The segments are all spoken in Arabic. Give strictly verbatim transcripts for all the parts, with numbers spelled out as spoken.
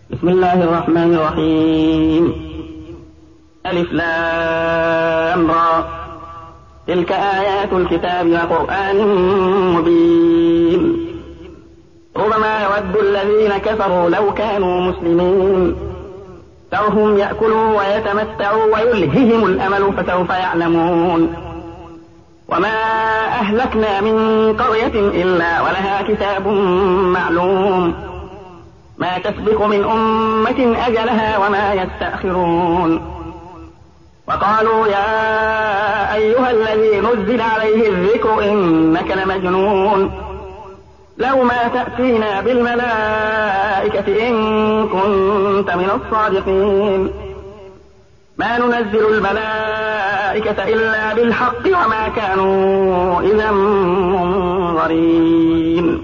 بسم الله الرحمن الرحيم. ألف لام را، تلك آيات الكتاب وقرآن مبين. ربما يود الذين كفروا لو كانوا مسلمين ذرهم يأكلوا ويتمتعوا ويلههم الأمل فسوف يعلمون. وما أهلكنا من قرية إلا ولها كتاب معلوم ما تسبق من أمة أجلها وما يستأخرون. وقالوا يا أيها الذي نزل عليه الذكر إنك لمجنون لو ما تأتينا بالملائكة إن كنت من الصادقين. ما ننزل الملائكة إلا بالحق وما كانوا إذا منظرين.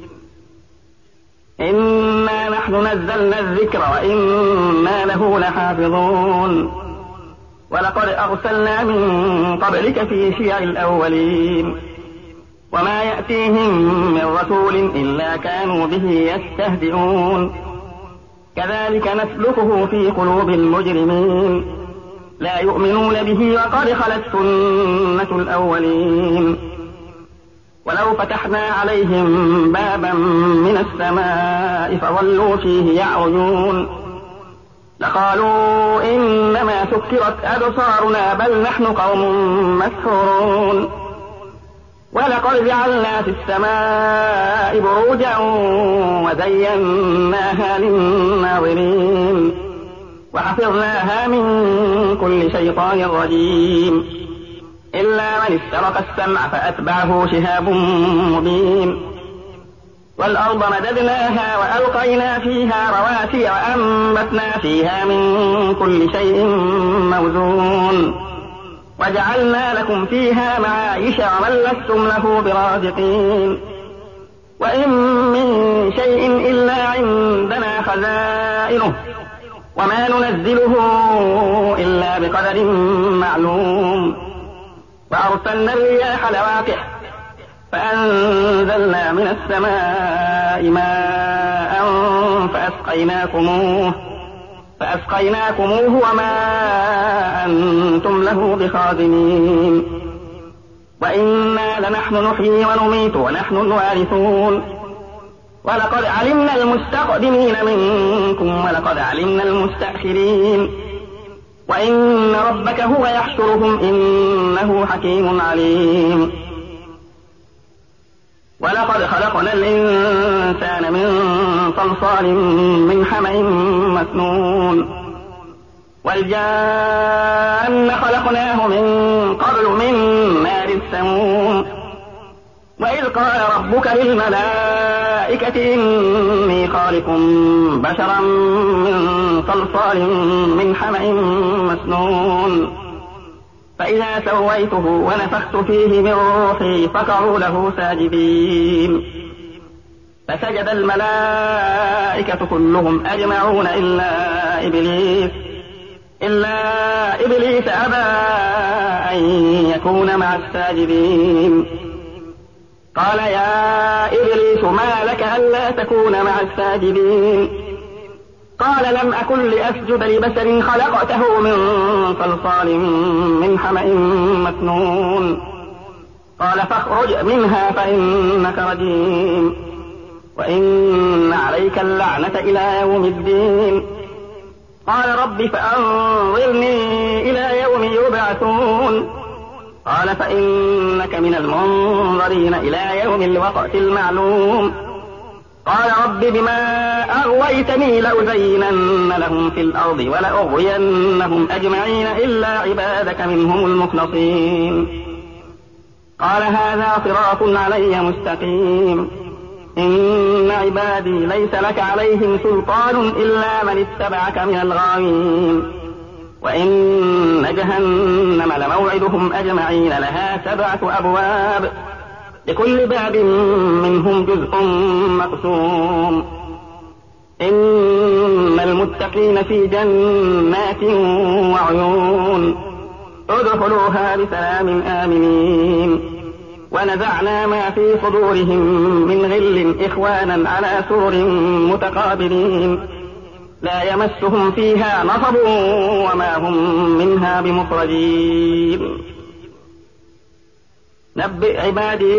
إنا نحن نزلنا الذكر وإنا له لحافظون. ولقد أرسلنا من قبلك في شيع الأولين وما يأتيهم من رسول إلا كانوا به يستهزئون. كذلك نسلكه في قلوب المجرمين لا يؤمنون به وقد خلت سنة الأولين. ولو فتحنا عليهم بابا من السماء فظلوا فيه يعرجون لقالوا إنما سكرت أبصارنا بل نحن قوم مسحورون. ولقد جعلنا في السماء بروجا وزيناها للناظرين وحفظناها من كل شيطان رجيم إلا من استرق السمع فأتبعه شهاب مبين. والأرض مددناها وألقينا فيها رواسي وأنبتنا فيها من كل شيء موزون وجعلنا لكم فيها معايش ومن لستم له برازقين. وإن من شيء إلا عندنا خزائنه وما ننزله إلا بقدر معلوم. وأرسلنا الرياح لواقح فأنزلنا من السماء ماء فأسقيناكموه فأسقيناكموه وما أنتم له بخازنين. وإنا لنحن نحيي ونميت ونحن الوارثون. ولقد علمنا المستقدمين منكم ولقد علمنا المستأخرين. وإن ربك هو يحشرهم إنه حكيم عليم. ولقد خلقنا الإنسان من صلصال من حمأ مسنون. والجان خلقناه من قبل من نار السموم. وإذ قال ربك للملائكة إني خالق بشرا من صلصال من حمأ مسنون فإذا سويته ونفخت فيه من روحي فقعوا له ساجدين. فسجد الملائكة كلهم أجمعون إلا إبليس إلا إبليس أبى أن يكون مع الساجدين. قال يا إبليس ما لك ألا تكون مع الساجدين؟ قال لم أكن لأسجد لبشر خلقته من صلصال من حمأ مسنون. قال فاخرج منها فإنك رجيم وإن عليك اللعنة إلى يوم الدين. قال رب فأنظرني إلى يوم يبعثون. قال فإنك من المنظرين إلى يوم الوقت المعلوم. قال رب بما أغويتني لأزينن لهم في الأرض ولأغوينهم أجمعين إلا عبادك منهم المخلصين. قال هذا صراط علي مستقيم. إن عبادي ليس لك عليهم سلطان إلا من اتبعك من الغاوين. وإن جهنم لموعدهم أجمعين لها سبعة أبواب لكل باب منهم جزء مقسوم. إن المتقين في جنات وعيون ادخلوها بسلام آمنين. ونزعنا ما في صدورهم من غل إخوانا على سرر متقابلين لا يمسهم فيها نصب وما هم منها بمخرجين. نبئ عبادي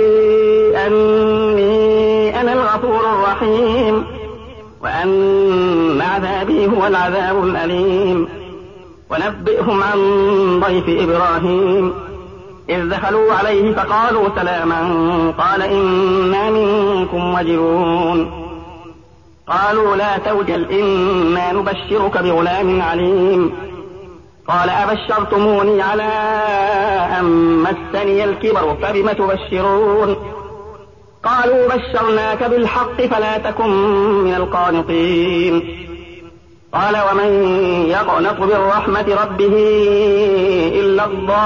أني أنا الغفور الرحيم وأن عذابي هو العذاب الأليم. ونبئهم عن ضيف إبراهيم إذ دخلوا عليه فقالوا سلاما قال إنا منكم وجلون. قالوا لا توجل إنا نبشرك بغلام عليم. قال أبشرتموني على أن مسني الكبر فبم تبشرون. قالوا بشرناك بالحق فلا تكن من القانطين. قال ومن يقنط من رحمة ربه إلا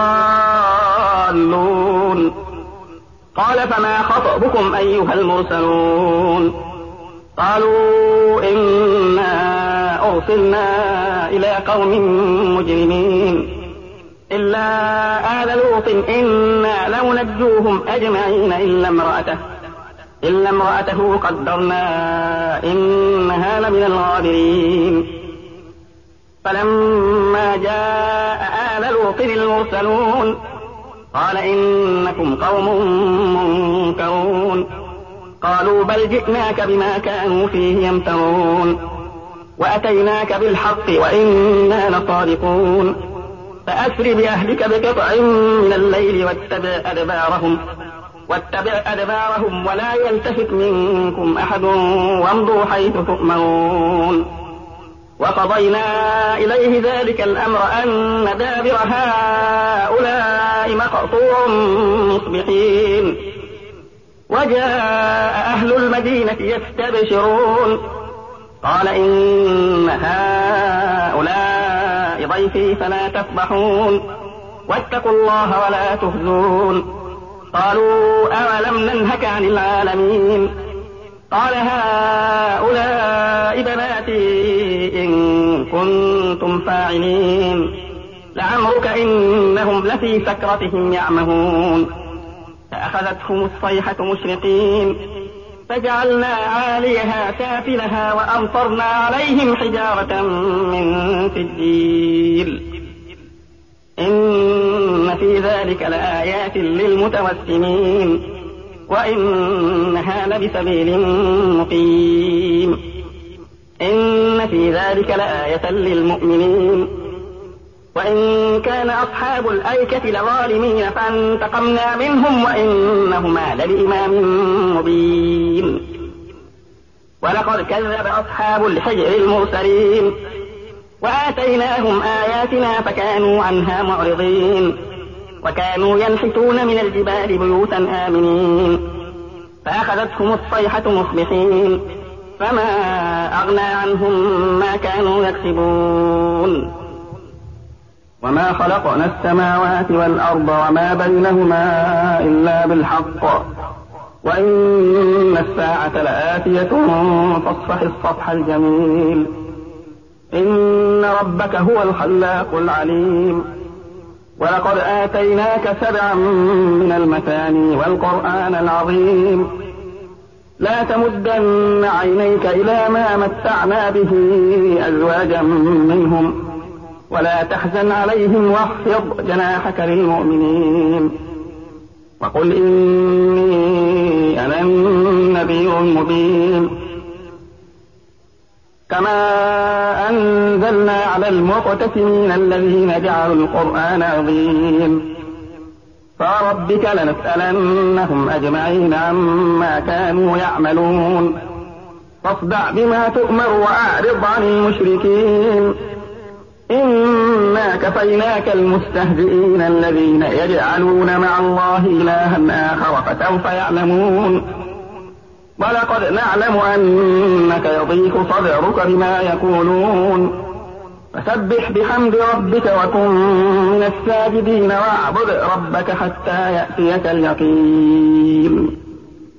الضالون. قال فما خطبكم أيها المرسلون؟ قالوا إنا أرسلنا إلى قوم مجرمين إلا آل لوط إنا لمنجوهم أجمعين إلا امرأته إلا امرأته قدرنا إنها لمن الغابرين. فلما جاء آل لوط المرسلون قال إنكم قوم منكرون. قالوا بل جئناك بما كانوا فيه يمترون وأتيناك بالحق وإنا لصادقون. فأسر بأهلك بقطع من الليل واتبع أدبارهم واتبع أدبارهم ولا يلتفت منكم أحد وامضوا حيث تؤمرون. وقضينا إليه ذلك الأمر أن دابر هؤلاء مقطوع مصبحين. وجاء أهل المدينة يستبشرون قال إن هؤلاء ضيفي فلا تفضحون واتقوا الله ولا تخزون. قالوا أولم ننهك عن العالمين؟ قال هؤلاء بناتي إن كنتم فاعلين. لعمرك إنهم لفي سكرتهم يعمهون. فأخذتهم الصيحة مشرقين فجعلنا عاليها سافلها وأمطرنا عليهم حجارة من سجيل. إن في ذلك لآيات للمتوسمين وإنها لبسبيل مقيم. إن في ذلك لآية للمؤمنين. وإن كان أصحاب الأيكة لظالمين فانتقمنا منهم وإنهما لبإمام مبين. ولقد كذب أصحاب الحجر المرسلين وآتيناهم آياتنا فكانوا عنها معرضين. وكانوا ينحتون من الجبال بيوتا آمنين فأخذتهم الصيحة مصبحين فما أغنى عنهم ما كانوا يكسبون. وما خلقنا السماوات والأرض وما بينهما إلا بالحق وإن الساعة لآتية فاصفح الصفح الجميل. إن ربك هو الخلاق العليم. ولقد آتيناك سبعا من المثاني والقرآن العظيم. لا تمدن عينيك إلى ما متعنا به أزواجا منهم ولا تحزن عليهم واخفض جناحك للمؤمنين. وقل إني أنا النذير المبين. كما أنزلنا على المقتسمين الذين جعلوا القرآن عظيم. فربك لنسألنهم أجمعين عما كانوا يعملون. فاصدع بما تؤمر وأعرض عن المشركين. إنا كفيناك المستهزئين الذين يجعلون مع الله إلها آخر فسوف يعلمون. ولقد نعلم أنك يضيق صدرك بما يقولون. فسبح بحمد ربك وكن من الساجدين واعبد ربك حتى يأتيك اليقين.